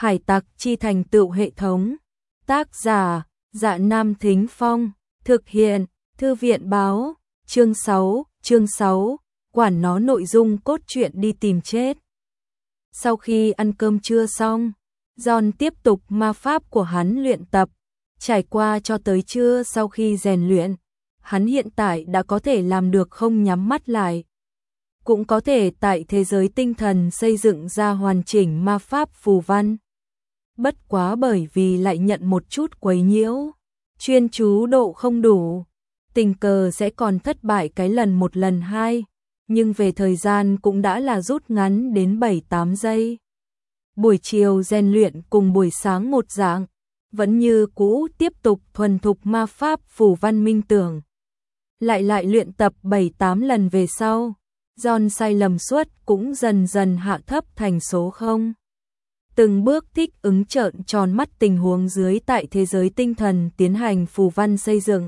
Hải tặc chi thành tựu hệ thống. Tác giả, Dạ Nam Thính Phong. Thực hiện, Thư viện báo. Chương 6, quản nó nội dung cốt truyện đi tìm chết. Sau khi ăn cơm trưa xong, John tiếp tục ma pháp của hắn luyện tập. Trải qua cho tới trưa sau khi rèn luyện, hắn hiện tại đã có thể làm được không nhắm mắt lại. Cũng có thể tại thế giới tinh thần xây dựng ra hoàn chỉnh ma pháp phù văn. Bất quá bởi vì lại nhận một chút quấy nhiễu, chuyên chú độ không đủ, tình cờ sẽ còn thất bại cái lần một lần hai, nhưng về thời gian cũng đã là rút ngắn đến 7-8 giây. Buổi chiều rèn luyện cùng buổi sáng một dạng, vẫn như cũ tiếp tục thuần thục ma pháp phù văn minh tưởng. Lại luyện tập 7-8 lần về sau, John sai lầm suất cũng dần dần hạ thấp thành số 0. Từng bước thích ứng trợn tròn mắt tình huống dưới tại thế giới tinh thần tiến hành phù văn xây dựng.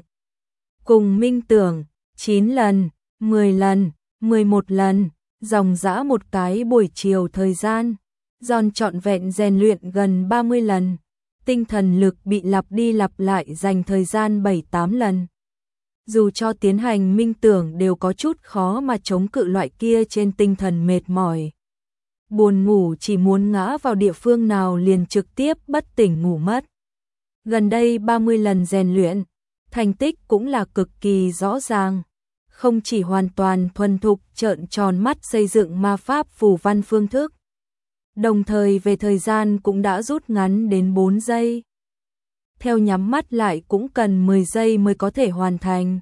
Cùng minh tưởng, 9 lần, 10 lần, 11 lần, dòng dã một cái buổi chiều thời gian, John trọn vẹn rèn luyện gần 30 lần, tinh thần lực bị lặp đi lặp lại dành thời gian 7-8 lần. Dù cho tiến hành minh tưởng đều có chút khó mà chống cự loại kia trên tinh thần mệt mỏi. Buồn ngủ chỉ muốn ngã vào địa phương nào liền trực tiếp bất tỉnh ngủ mất. Gần đây 30 lần rèn luyện, thành tích cũng là cực kỳ rõ ràng. Không chỉ hoàn toàn thuần thục trợn tròn mắt xây dựng ma pháp phù văn phương thức, đồng thời về thời gian cũng đã rút ngắn đến 4 giây. Theo nhắm mắt lại cũng cần 10 giây mới có thể hoàn thành.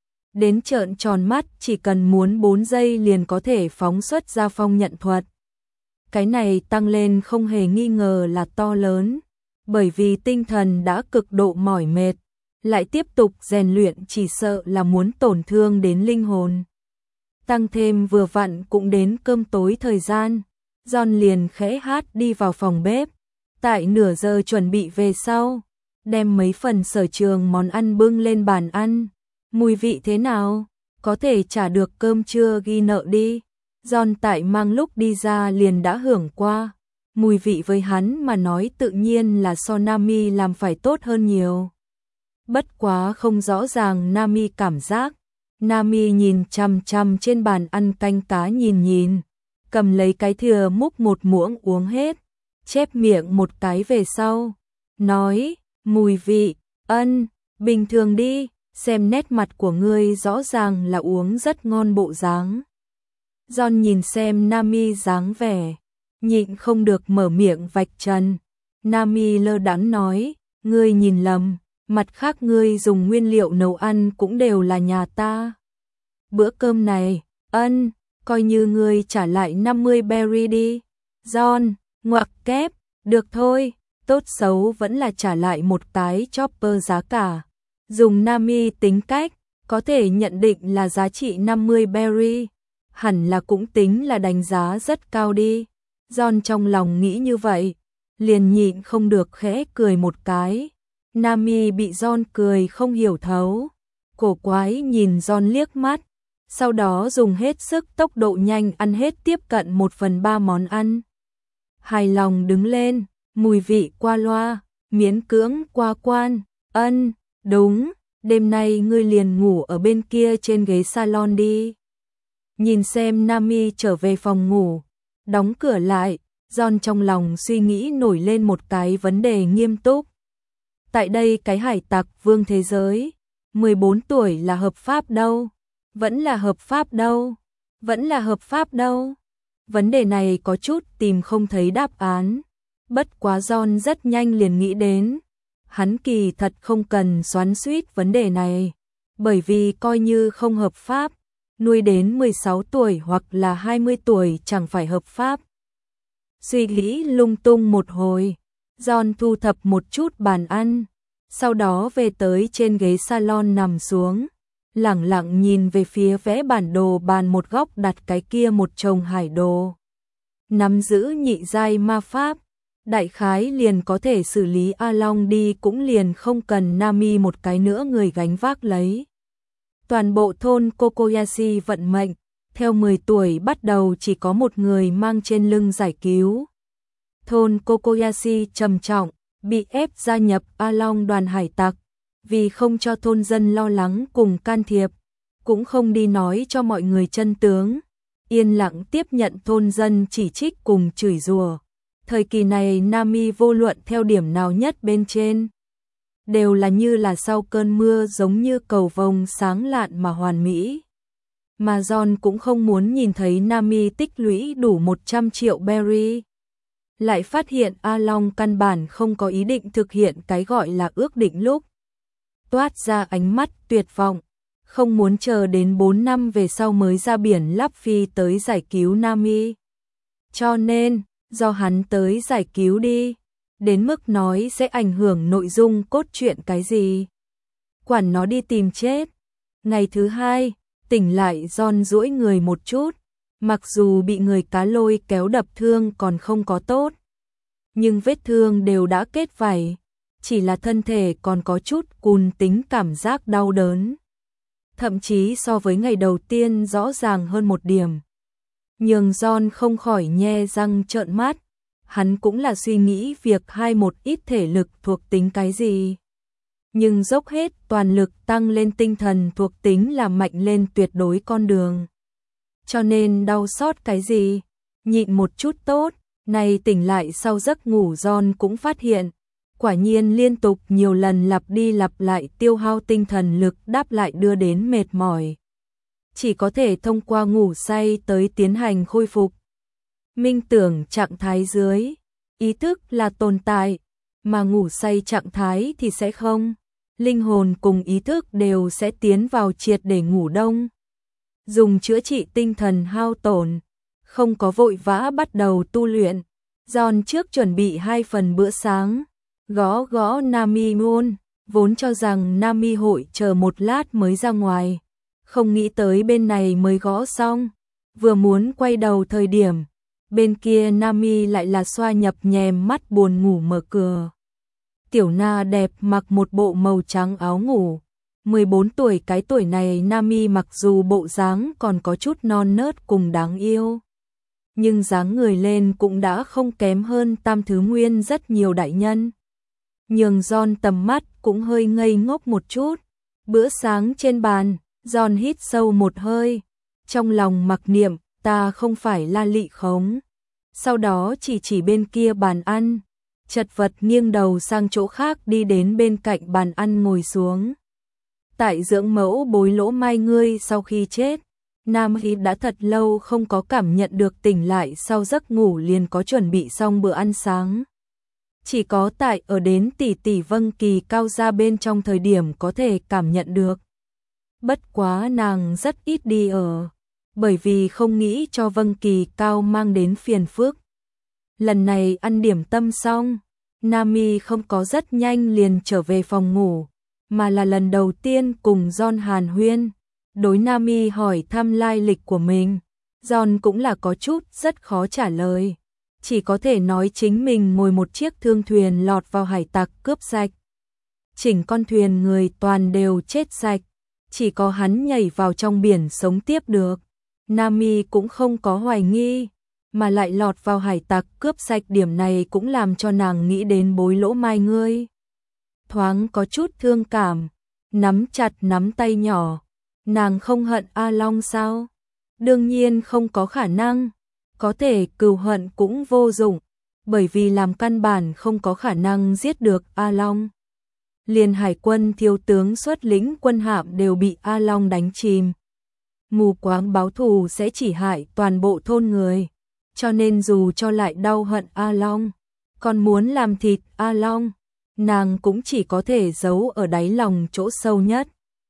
Đến trợn tròn mắt chỉ cần muốn 4 giây liền có thể phóng xuất ra phong nhận thuật. Cái này tăng lên không hề nghi ngờ là to lớn, bởi vì tinh thần đã cực độ mỏi mệt, lại tiếp tục rèn luyện chỉ sợ là muốn tổn thương đến linh hồn. Tăng thêm vừa vặn cũng đến cơm tối thời gian, John liền khẽ hát đi vào phòng bếp, tại nửa giờ chuẩn bị về sau, đem mấy phần sở trường món ăn bưng lên bàn ăn. Mùi vị thế nào? Có thể trả được cơm trưa ghi nợ đi. John tại mang lúc đi ra liền đã hưởng qua. Mùi vị với hắn mà nói tự nhiên là so Nami làm phải tốt hơn nhiều. Bất quá không rõ ràng Nami cảm giác. Nami nhìn chằm chằm trên bàn ăn canh cá nhìn, cầm lấy cái thìa múc một muỗng uống hết, chép miệng một cái về sau, nói, mùi vị, bình thường đi, xem nét mặt của ngươi rõ ràng là uống rất ngon bộ dáng. John nhìn xem Nami dáng vẻ, nhịn không được mở miệng vạch trần. Nami lơ đãng nói, ngươi nhìn lầm, mặt khác ngươi dùng nguyên liệu nấu ăn cũng đều là nhà ta. Bữa cơm này, coi như ngươi trả lại 50 berry đi. John, ngoặc kép, được thôi, tốt xấu vẫn là trả lại một cái chopper giá cả. Dùng Nami tính cách, có thể nhận định là giá trị 50 berry, hẳn là cũng tính là đánh giá rất cao đi. John trong lòng nghĩ như vậy, liền nhịn không được khẽ cười một cái. Nami bị John cười không hiểu thấu, cổ quái nhìn John liếc mắt, sau đó dùng hết sức tốc độ nhanh ăn hết tiếp cận 1/3 món ăn. Hài lòng đứng lên, mùi vị qua loa, miễn cưỡng qua quan, đúng, đêm nay ngươi liền ngủ ở bên kia trên ghế salon đi. Nhìn xem Nami trở về phòng ngủ, đóng cửa lại, John trong lòng suy nghĩ nổi lên một cái vấn đề nghiêm túc. Tại đây cái hải tặc vương thế giới, 14 tuổi là hợp pháp đâu? Vẫn là hợp pháp đâu? Vẫn là hợp pháp đâu? Vấn đề này có chút tìm không thấy đáp án. Bất quá John rất nhanh liền nghĩ đến. Hắn kỳ thật không cần xoắn xuýt vấn đề này, bởi vì coi như không hợp pháp, nuôi đến 16 tuổi hoặc là 20 tuổi chẳng phải hợp pháp. Suy nghĩ lung tung một hồi, John thu thập một chút bàn ăn, sau đó về tới trên ghế salon nằm xuống, lẳng lặng nhìn về phía vẽ bản đồ bàn một góc đặt cái kia một chồng hải đồ. Nắm giữ nhị giai ma pháp, đại khái liền có thể xử lý A Long đi, cũng liền không cần Nami một cái nữa người gánh vác lấy. Toàn bộ thôn Kokoyashi vận mệnh, theo 10 tuổi bắt đầu chỉ có một người mang trên lưng giải cứu. thôn Kokoyashi trầm trọng, bị ép gia nhập A Long đoàn hải tặc, vì không cho thôn dân lo lắng cùng can thiệp, cũng không đi nói cho mọi người chân tướng, yên lặng tiếp nhận thôn dân chỉ trích cùng chửi rủa. Thời kỳ này Nami vô luận theo điểm nào nhất bên trên, đều là như là sau cơn mưa, giống như cầu vồng sáng lạn mà hoàn mỹ. Mà John cũng không muốn nhìn thấy Nami tích lũy đủ 100 triệu berry. Lại phát hiện A Long căn bản không có ý định thực hiện cái gọi là ước định lúc. Toát ra ánh mắt tuyệt vọng, không muốn chờ đến 4 năm về sau mới ra biển lắp phi tới giải cứu Nami. Cho nên, do hắn tới giải cứu đi, đến mức nói sẽ ảnh hưởng nội dung cốt truyện cái gì. Quản nó đi tìm chết. Ngày thứ hai, tỉnh lại John duỗi người một chút, mặc dù bị người cá lôi kéo đập thương còn không có tốt, nhưng vết thương đều đã kết vảy, chỉ là thân thể còn có chút cùn tính cảm giác đau đớn. Thậm chí so với ngày đầu tiên rõ ràng hơn một điểm. Nhưng John không khỏi nhe răng trợn mắt, hắn cũng là suy nghĩ việc hai một ít thể lực thuộc tính cái gì. Nhưng dốc hết toàn lực tăng lên tinh thần thuộc tính là mạnh lên tuyệt đối con đường. Cho nên đau xót cái gì, nhịn một chút tốt. Này tỉnh lại sau giấc ngủ John cũng phát hiện, quả nhiên liên tục nhiều lần lặp đi lặp lại tiêu hao tinh thần lực đáp lại đưa đến mệt mỏi. Chỉ có thể thông qua ngủ say tới tiến hành khôi phục. Minh tưởng trạng thái dưới, ý thức là tồn tại, mà ngủ say trạng thái thì sẽ không. Linh hồn cùng ý thức đều sẽ tiến vào triệt để ngủ đông. Dùng chữa trị tinh thần hao tổn, không có vội vã bắt đầu tu luyện. John trước chuẩn bị 2 phần bữa sáng, gõ gõ Nami môn, vốn cho rằng Nami hội chờ một lát mới ra ngoài. Không nghĩ tới bên này mới gõ xong, vừa muốn quay đầu thời điểm, bên kia Nami lại là xoa nhập nhèm mắt buồn ngủ mở cửa. Tiểu Na đẹp mặc một bộ màu trắng áo ngủ, 14 tuổi, cái tuổi này Nami mặc dù bộ dáng còn có chút non nớt cùng đáng yêu, nhưng dáng người lên cũng đã không kém hơn Tam Thứ Nguyên rất nhiều đại nhân. Nhường John tầm mắt cũng hơi ngây ngốc một chút. Bữa sáng trên bàn, John hít sâu một hơi, trong lòng mặc niệm, ta không phải La Lị khống. Sau đó chỉ bên kia bàn ăn, chật vật nghiêng đầu sang chỗ khác đi đến bên cạnh bàn ăn ngồi xuống. Tại dưỡng mẫu bối lỗ mai ngươi sau khi chết, Nam Hy đã thật lâu không có cảm nhận được tỉnh lại sau giấc ngủ liền có chuẩn bị xong bữa ăn sáng. Chỉ có tại ở đến tỷ tỷ Vân Kỳ Cao ra bên trong thời điểm có thể cảm nhận được. Bất quá nàng rất ít đi ở, bởi vì không nghĩ cho Vân Kỳ Cao mang đến phiền phức. Lần này ăn điểm tâm xong, Nami không có rất nhanh liền trở về phòng ngủ, mà là lần đầu tiên cùng John hàn huyên. Đối Nami hỏi thăm lai lịch của mình, John cũng là có chút rất khó trả lời. Chỉ có thể nói chính mình ngồi một chiếc thương thuyền lọt vào hải tặc cướp sạch. Chỉnh con thuyền người toàn đều chết sạch, chỉ có hắn nhảy vào trong biển sống tiếp được. Nami cũng không có hoài nghi, mà lại lọt vào hải tặc cướp sạch, điểm này cũng làm cho nàng nghĩ đến bối lỗ mai ngươi. Thoáng có chút thương cảm, nắm chặt nắm tay nhỏ. Nàng không hận A Long sao? Đương nhiên không có khả năng. Có thể cừu hận cũng vô dụng, bởi vì làm căn bản không có khả năng giết được A Long. Liền hải quân thiếu tướng xuất lĩnh quân hạm đều bị A Long đánh chìm. Mù quáng báo thù sẽ chỉ hại toàn bộ thôn người, cho nên dù cho lại đau hận A Long, còn muốn làm thịt A Long, nàng cũng chỉ có thể giấu ở đáy lòng chỗ sâu nhất,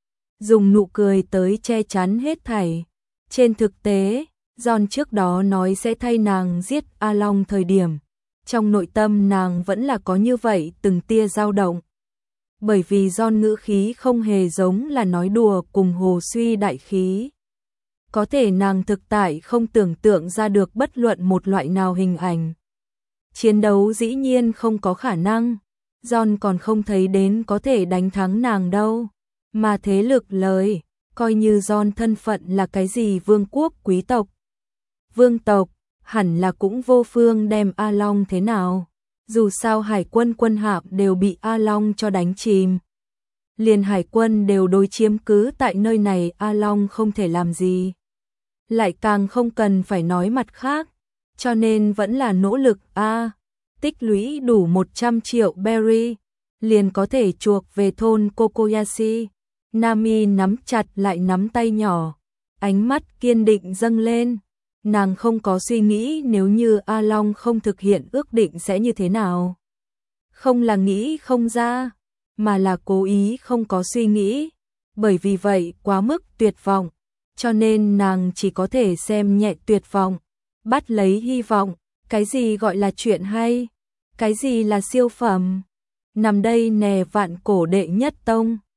dùng nụ cười tới che chắn hết thảy. Trên thực tế, John trước đó nói sẽ thay nàng giết A Long thời điểm, trong nội tâm nàng vẫn là có như vậy từng tia dao động. Bởi vì John ngữ khí không hề giống là nói đùa cùng hồ suy đại khí. Có thể nàng thực tại không tưởng tượng ra được bất luận một loại nào hình ảnh. Chiến đấu dĩ nhiên không có khả năng, John còn không thấy đến có thể đánh thắng nàng đâu. Mà thế lực lời, coi như John thân phận là cái gì vương quốc quý tộc, vương tộc, hẳn là cũng vô phương đem A Long thế nào. Dù sao hải quân quân hạm đều bị A Long cho đánh chìm. Liền hải quân đều đối chiếm cứ tại nơi này, A Long không thể làm gì. Lại càng không cần phải nói mặt khác, cho nên vẫn là nỗ lực tích lũy đủ 100 triệu berry, liền có thể chuộc về thôn Kokoyashi. Nami nắm chặt lại nắm tay nhỏ, ánh mắt kiên định dâng lên. Nàng không có suy nghĩ nếu như A Long không thực hiện ước định sẽ như thế nào. Không là nghĩ không ra, mà là cố ý không có suy nghĩ. Bởi vì vậy quá mức tuyệt vọng, cho nên nàng chỉ có thể xem nhẹ tuyệt vọng, bắt lấy hy vọng. Cái gì gọi là chuyện hay? Cái gì là siêu phẩm? Nằm đây nè vạn cổ đệ nhất tông.